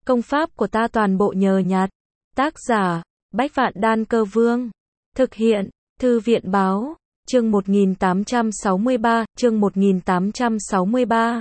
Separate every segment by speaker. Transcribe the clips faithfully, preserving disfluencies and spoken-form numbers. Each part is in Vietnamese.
Speaker 1: Công pháp của ta toàn bộ nhờ nhặt. Tác giả, Bách Vạn Đan Cơ Vương. Thực hiện, Thư viện Báo. Chương một nghìn tám trăm sáu mươi ba, chương một nghìn tám trăm sáu mươi ba.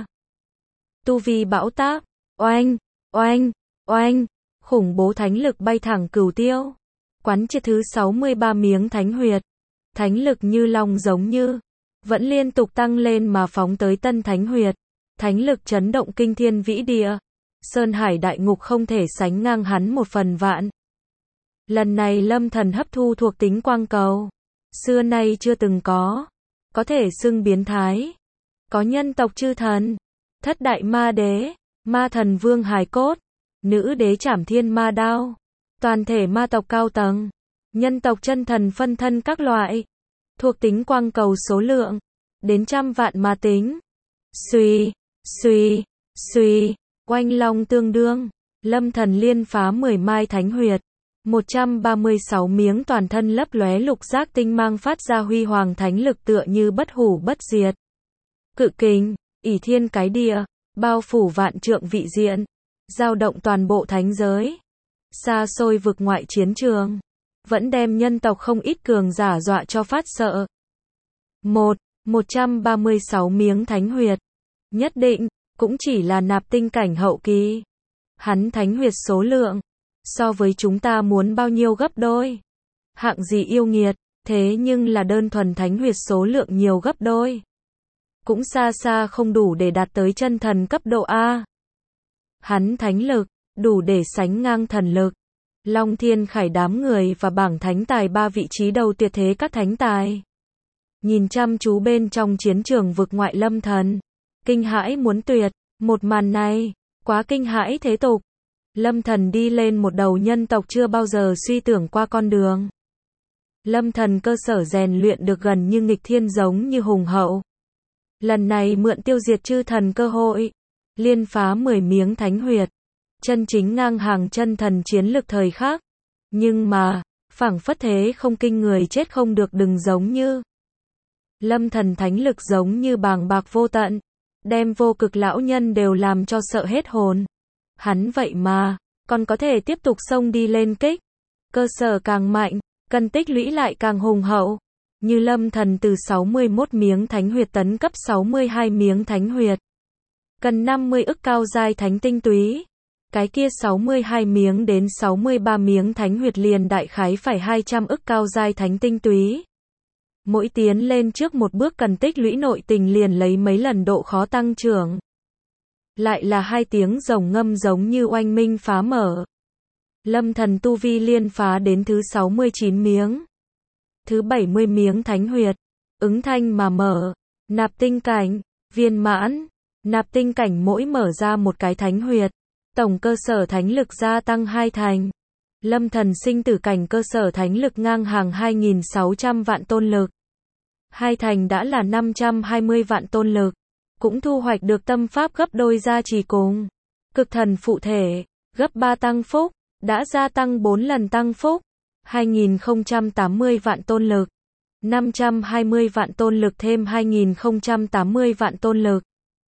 Speaker 1: Tu vi bão táp, oanh, oanh, oanh, khủng bố thánh lực bay thẳng cửu tiêu. Quán triệt thứ sáu mươi ba miếng thánh huyệt. Thánh lực như long giống như, vẫn liên tục tăng lên mà phóng tới tân thánh huyệt. Thánh lực chấn động kinh thiên vĩ địa. Sơn hải đại ngục không thể sánh ngang hắn một phần vạn. Lần này Lâm Thần hấp thu thuộc tính quang cầu. Xưa nay chưa từng có. Có thể xưng biến thái. Có nhân tộc chư thần. Thất đại ma đế. Ma thần vương hài cốt. Nữ đế trảm thiên ma đao. Toàn thể ma tộc cao tầng. Nhân tộc chân thần phân thân các loại. Thuộc tính quang cầu số lượng. Đến trăm vạn ma tính. Xuy, xuy, xuy. Oanh long tương đương. Lâm Thần liên phá mười mai thánh huyệt. một trăm ba mươi sáu miếng toàn thân lấp lóe lục giác tinh mang phát ra huy hoàng thánh lực tựa như bất hủ bất diệt. Cự kình, ỷ thiên cái địa, bao phủ vạn trượng vị diện, dao động toàn bộ thánh giới. Xa xôi vực ngoại chiến trường, vẫn đem nhân tộc không ít cường giả dọa cho phát sợ. một. một trăm ba mươi sáu miếng thánh huyệt. Nhất định, cũng chỉ là nạp tinh cảnh hậu kỳ. Hắn thánh huyệt số lượng, so với chúng ta muốn bao nhiêu gấp đôi. Hạng gì yêu nghiệt, thế nhưng là đơn thuần thánh huyệt số lượng nhiều gấp đôi. Cũng xa xa không đủ để đạt tới chân thần cấp độ A. Hắn thánh lực, đủ để sánh ngang thần lực. Long Thiên Khải đám người và bảng thánh tài ba vị trí đầu tuyệt thế các thánh tài. Nhìn chăm chú bên trong chiến trường vực ngoại Lâm Thần. Kinh hãi muốn tuyệt, một màn này, quá kinh hãi thế tục. Lâm Thần đi lên một đầu nhân tộc chưa bao giờ suy tưởng qua con đường. Lâm Thần cơ sở rèn luyện được gần như nghịch thiên giống như hùng hậu. Lần này mượn tiêu diệt chư thần cơ hội, liên phá mười miếng thánh huyệt. Chân chính ngang hàng chân thần chiến lực thời khắc. Nhưng mà, phảng phất thế không kinh người chết không được đừng giống như. Lâm Thần thánh lực giống như bàng bạc vô tận. Đem vô cực lão nhân đều làm cho sợ hết hồn. Hắn vậy mà, còn có thể tiếp tục xông đi lên kích. Cơ sở càng mạnh, cần tích lũy lại càng hùng hậu. Như Lâm Thần từ sáu mươi mốt miếng thánh huyệt tấn cấp sáu mươi hai miếng thánh huyệt. Cần năm mươi ức cao giai thánh tinh túy. Cái kia sáu mươi hai miếng đến sáu mươi ba miếng thánh huyệt liền đại khái phải hai trăm ức cao giai thánh tinh túy. Mỗi tiến lên trước một bước cần tích lũy nội tình liền lấy mấy lần độ khó tăng trưởng. Lại là hai tiếng rồng ngâm giống như oanh minh phá mở. Lâm Thần tu vi liên phá đến thứ sáu mươi chín miếng. Thứ bảy mươi miếng thánh huyệt. Ứng thanh mà mở. Nạp tinh cảnh, viên mãn. Nạp tinh cảnh mỗi mở ra một cái thánh huyệt. Tổng cơ sở thánh lực gia tăng hai thành. Lâm Thần sinh tử cảnh cơ sở thánh lực ngang hàng hai nghìn sáu trăm vạn tôn lực. Hai thành đã là năm trăm hai mươi vạn tôn lực. Cũng thu hoạch được tâm pháp gấp đôi gia trì cùng. Cực thần phụ thể, gấp ba tăng phúc, đã gia tăng bốn lần tăng phúc. hai nghìn không trăm tám mươi vạn tôn lực. năm trăm hai mươi vạn tôn lực thêm hai nghìn không trăm tám mươi vạn tôn lực.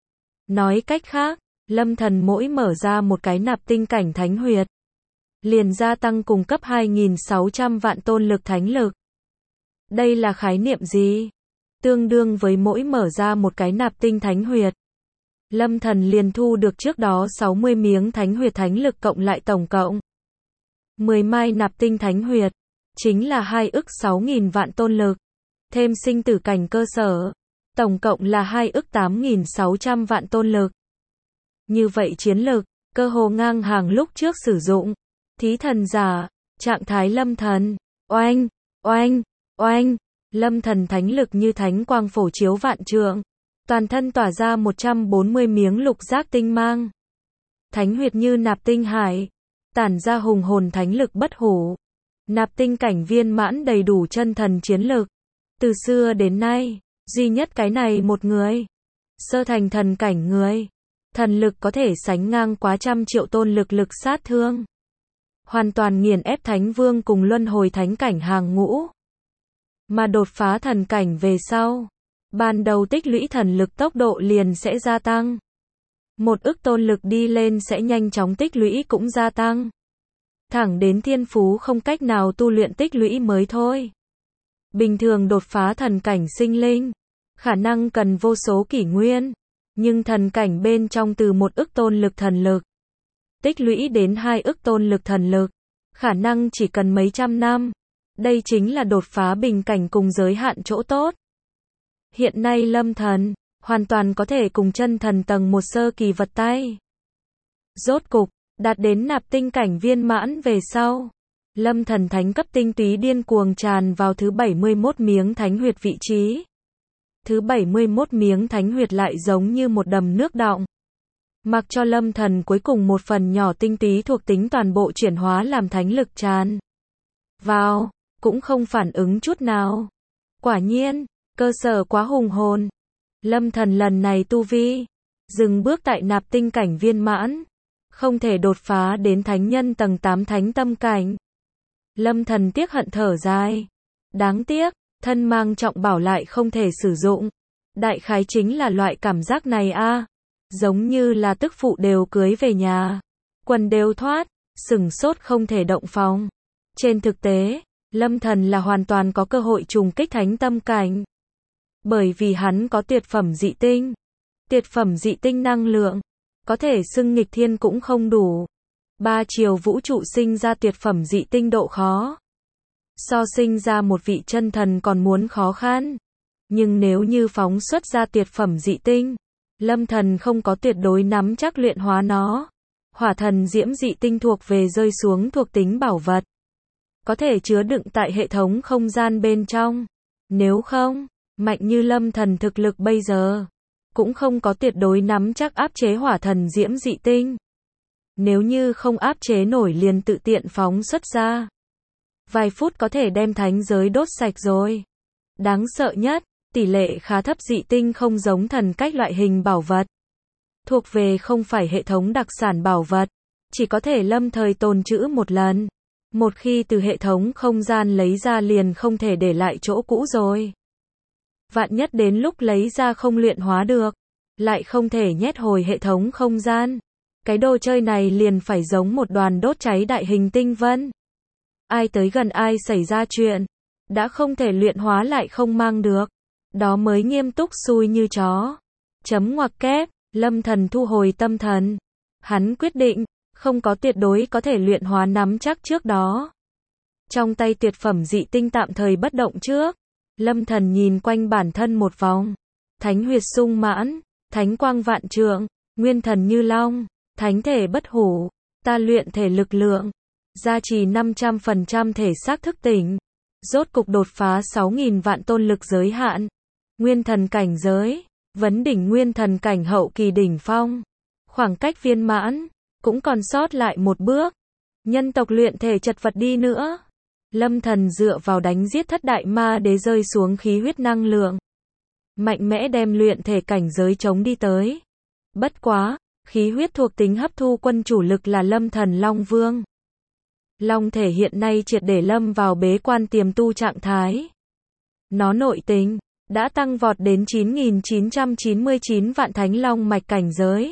Speaker 1: Nói cách khác, Lâm Thần mỗi mở ra một cái nạp tinh cảnh thánh huyệt. Liền gia tăng cùng cấp hai nghìn sáu trăm vạn tôn lực thánh lực. Đây là khái niệm gì? Tương đương với mỗi mở ra một cái nạp tinh thánh huyệt. Lâm Thần liền thu được trước đó sáu mươi miếng thánh huyệt thánh lực cộng lại tổng cộng. mười mai nạp tinh thánh huyệt. Chính là hai ức sáu nghìn vạn tôn lực. Thêm sinh tử cảnh cơ sở. Tổng cộng là hai ức tám nghìn sáu trăm vạn tôn lực. Như vậy chiến lực, cơ hồ ngang hàng lúc trước sử dụng. Thí thần giả, trạng thái Lâm Thần. Oanh, oanh, oanh. Lâm Thần thánh lực như thánh quang phổ chiếu vạn trượng. Toàn thân tỏa ra một trăm bốn mươi miếng lục giác tinh mang. Thánh huyệt như nạp tinh hải. Tản ra hùng hồn thánh lực bất hủ. Nạp tinh cảnh viên mãn đầy đủ chân thần chiến lực. Từ xưa đến nay, duy nhất cái này một người. Sơ thành thần cảnh người. Thần lực có thể sánh ngang quá trăm triệu tôn lực lực sát thương. Hoàn toàn nghiền ép thánh vương cùng luân hồi thánh cảnh hàng ngũ. Mà đột phá thần cảnh về sau, ban đầu tích lũy thần lực tốc độ liền sẽ gia tăng. Một ức tôn lực đi lên sẽ nhanh chóng tích lũy cũng gia tăng. Thẳng đến thiên phú không cách nào tu luyện tích lũy mới thôi. Bình thường đột phá thần cảnh sinh linh, khả năng cần vô số kỷ nguyên, nhưng thần cảnh bên trong từ một ức tôn lực thần lực, tích lũy đến hai ức tôn lực thần lực, khả năng chỉ cần mấy trăm năm. Đây chính là đột phá bình cảnh cùng giới hạn chỗ tốt. Hiện nay Lâm Thần hoàn toàn có thể cùng chân thần tầng một sơ kỳ vật tay. Rốt cục đạt đến nạp tinh cảnh viên mãn về sau, Lâm Thần thánh cấp tinh túy điên cuồng tràn vào thứ bảy mươi mốt miếng thánh huyệt vị trí. Thứ bảy mươi mốt miếng thánh huyệt lại giống như một đầm nước đọng. Mặc cho Lâm Thần cuối cùng một phần nhỏ tinh túy thuộc tính toàn bộ chuyển hóa làm thánh lực tràn vào, cũng không phản ứng chút nào. Quả nhiên, cơ sở quá hùng hồn. Lâm Thần lần này tu vi dừng bước tại nạp tinh cảnh viên mãn, không thể đột phá đến thánh nhân tầng tám thánh tâm cảnh. Lâm Thần tiếc hận thở dài. Đáng tiếc, thân mang trọng bảo lại không thể sử dụng. Đại khái chính là loại cảm giác này a, giống như là tức phụ đều cưới về nhà, quần đều thoát, sửng sốt không thể động phòng. Trên thực tế, Lâm Thần là hoàn toàn có cơ hội trùng kích thánh tâm cảnh. Bởi vì hắn có tuyệt phẩm dị tinh. Tuyệt phẩm dị tinh năng lượng, có thể xưng nghịch thiên cũng không đủ. Ba chiều vũ trụ sinh ra tuyệt phẩm dị tinh độ khó. So sinh ra một vị chân thần còn muốn khó khăn. Nhưng nếu như phóng xuất ra tuyệt phẩm dị tinh, Lâm Thần không có tuyệt đối nắm chắc luyện hóa nó. Hỏa thần diễm dị tinh thuộc về rơi xuống thuộc tính bảo vật, có thể chứa đựng tại hệ thống không gian bên trong. Nếu không, mạnh như Lâm Thần thực lực bây giờ, cũng không có tuyệt đối nắm chắc áp chế hỏa thần diễm dị tinh. Nếu như không áp chế nổi liền tự tiện phóng xuất ra, vài phút có thể đem thánh giới đốt sạch rồi. Đáng sợ nhất, tỷ lệ khá thấp dị tinh không giống thần cách loại hình bảo vật. Thuộc về không phải hệ thống đặc sản bảo vật, chỉ có thể lâm thời tồn trữ một lần. Một khi từ hệ thống không gian lấy ra liền không thể để lại chỗ cũ rồi. Vạn nhất đến lúc lấy ra không luyện hóa được, lại không thể nhét hồi hệ thống không gian. Cái đồ chơi này liền phải giống một đoàn đốt cháy đại hình tinh vân. Ai tới gần ai xảy ra chuyện, đã không thể luyện hóa lại không mang được. Đó mới nghiêm túc xui như chó. Chấm ngoặc kép, Lâm Thần thu hồi tâm thần. Hắn quyết định, không có tuyệt đối có thể luyện hóa nắm chắc trước đó. Trong tay tuyệt phẩm dị tinh tạm thời bất động trước. Lâm Thần nhìn quanh bản thân một vòng. Thánh huyệt sung mãn, thánh quang vạn trượng, nguyên thần như long, thánh thể bất hủ, ta luyện thể lực lượng, gia trì năm trăm phần trăm thể xác thức tỉnh. Rốt cục đột phá sáu nghìn vạn tôn lực giới hạn. Nguyên thần cảnh giới, vấn đỉnh nguyên thần cảnh hậu kỳ đỉnh phong. Khoảng cách viên mãn, cũng còn sót lại một bước. Nhân tộc luyện thể chật vật đi nữa. Lâm Thần dựa vào đánh giết thất đại ma đế rơi xuống khí huyết năng lượng. Mạnh mẽ đem luyện thể cảnh giới chống đi tới. Bất quá, khí huyết thuộc tính hấp thu quân chủ lực là Lâm Thần Long Vương. Long thể hiện nay triệt để lâm vào bế quan tiềm tu trạng thái. Nó nội tình đã tăng vọt đến chín nghìn chín trăm chín mươi chín vạn thánh long mạch cảnh giới.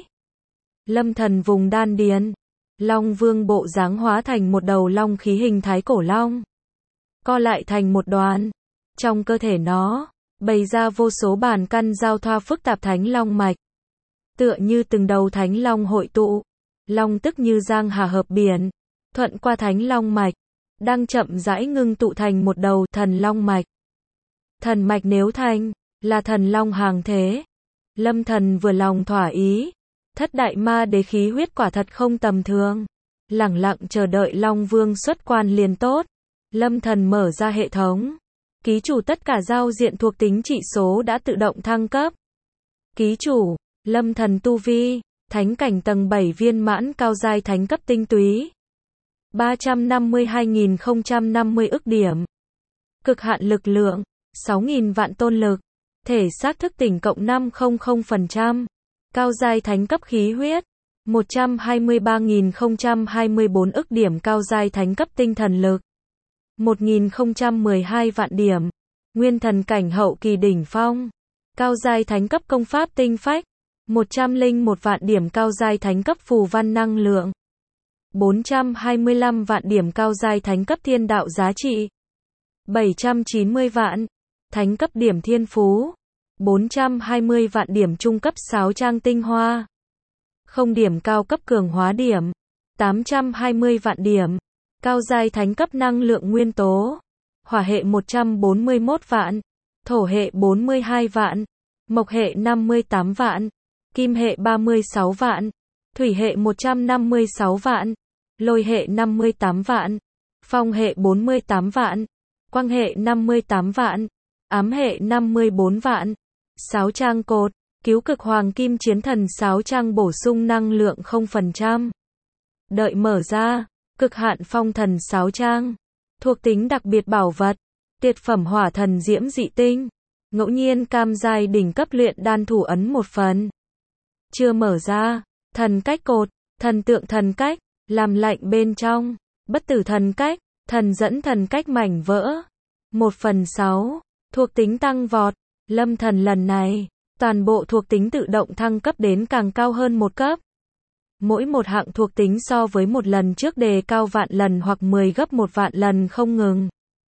Speaker 1: Lâm Thần vùng đan điền, Long Vương bộ dáng hóa thành một đầu long khí hình thái cổ long, co lại thành một đoàn. Trong cơ thể nó bày ra vô số bản căn giao thoa phức tạp thánh long mạch, tựa như từng đầu thánh long hội tụ. Long tức như giang hà hợp biển, thuận qua thánh long mạch, đang chậm rãi ngưng tụ thành một đầu thần long mạch. Thần mạch nếu thành là thần long hàng thế, Lâm Thần vừa lòng thỏa ý. Thất đại ma đế khí huyết quả thật không tầm thường. Lẳng lặng chờ đợi Long Vương xuất quan liền tốt. Lâm Thần mở ra hệ thống. Ký chủ tất cả giao diện thuộc tính trị số đã tự động thăng cấp. Ký chủ, Lâm Thần tu vi, thánh cảnh tầng bảy viên mãn cao giai thánh cấp tinh túy. ba trăm năm mươi hai nghìn không trăm năm mươi ức điểm. Cực hạn lực lượng, sáu nghìn vạn tôn lực. Thể xác thức tỉnh cộng năm trăm phần trăm. Cao giai thánh cấp khí huyết, một trăm hai mươi ba nghìn không trăm hai mươi tư ức điểm. Cao giai thánh cấp tinh thần lực, một nghìn không trăm mười hai vạn điểm. Nguyên thần cảnh hậu kỳ đỉnh phong. Cao giai thánh cấp công pháp tinh phách, một trăm lẻ một vạn điểm cao giai thánh cấp phù văn năng lượng. bốn trăm hai mươi lăm vạn điểm cao giai thánh cấp thiên đạo giá trị. bảy trăm chín mươi vạn thánh cấp điểm thiên phú. bốn trăm hai mươi vạn điểm trung cấp sáo trang tinh hoa. Không điểm cao cấp cường hóa điểm. tám trăm hai mươi vạn điểm. Cao giai thánh cấp năng lượng nguyên tố. Hỏa hệ một trăm bốn mươi mốt vạn. Thổ hệ bốn mươi hai vạn. Mộc hệ năm mươi tám vạn. Kim hệ ba mươi sáu vạn. Thủy hệ một trăm năm mươi sáu vạn. Lôi hệ năm mươi tám vạn. Phong hệ bốn mươi tám vạn. Quang hệ năm mươi tám vạn. Ám hệ năm mươi bốn vạn. Sáo trang cột. Cứu cực hoàng kim chiến thần sáo trang bổ sung năng lượng không phần trăm. Đợi mở ra. Cực hạn phong thần sáo trang. Thuộc tính đặc biệt bảo vật. Tiệt phẩm hỏa thần diễm dị tinh. Ngẫu nhiên cam giai đỉnh cấp luyện đan thủ ấn một phần. Chưa mở ra. Thần cách cột. Thần tượng thần cách. Làm lạnh bên trong. Bất tử thần cách. Thần dẫn thần cách mảnh vỡ. một phần sáu. Thuộc tính tăng vọt. Lâm thần lần này. Toàn bộ thuộc tính tự động thăng cấp đến càng cao hơn một cấp. Mỗi một hạng thuộc tính so với một lần trước đề cao vạn lần hoặc mười gấp một vạn lần không ngừng.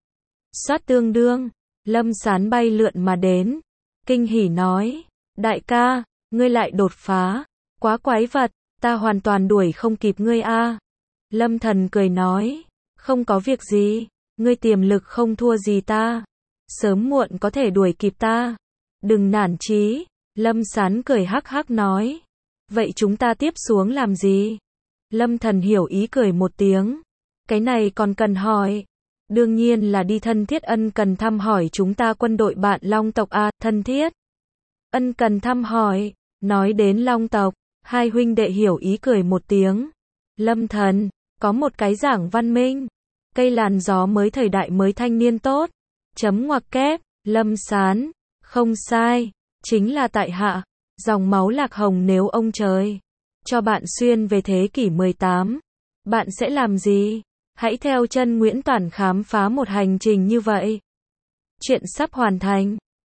Speaker 1: Soát tương đương. Lâm Sán bay lượn mà đến. Kinh hỉ nói. Đại ca, ngươi lại đột phá. Quá quái vật, ta hoàn toàn đuổi không kịp ngươi a. Lâm Thần cười nói. Không có việc gì, ngươi tiềm lực không thua gì ta. Sớm muộn có thể đuổi kịp ta. Đừng nản chí. Lâm Sán cười hắc hắc nói. Vậy chúng ta tiếp xuống làm gì? Lâm Thần hiểu ý cười một tiếng. Cái này còn cần hỏi. Đương nhiên là đi thân thiết ân cần thăm hỏi chúng ta quân đội bạn Long tộc a, thân thiết. Ân cần thăm hỏi, nói đến Long tộc, hai huynh đệ hiểu ý cười một tiếng. Lâm Thần, có một cái giảng văn minh. Cây làn gió mới thời đại mới thanh niên tốt. Chấm ngoặc kép, Lâm Sán, không sai, chính là tại hạ. Dòng máu lạc hồng nếu ông trời cho bạn xuyên về thế kỷ mười tám, bạn sẽ làm gì? Hãy theo chân Nguyễn Toản khám phá một hành trình như vậy. Chuyện sắp hoàn thành.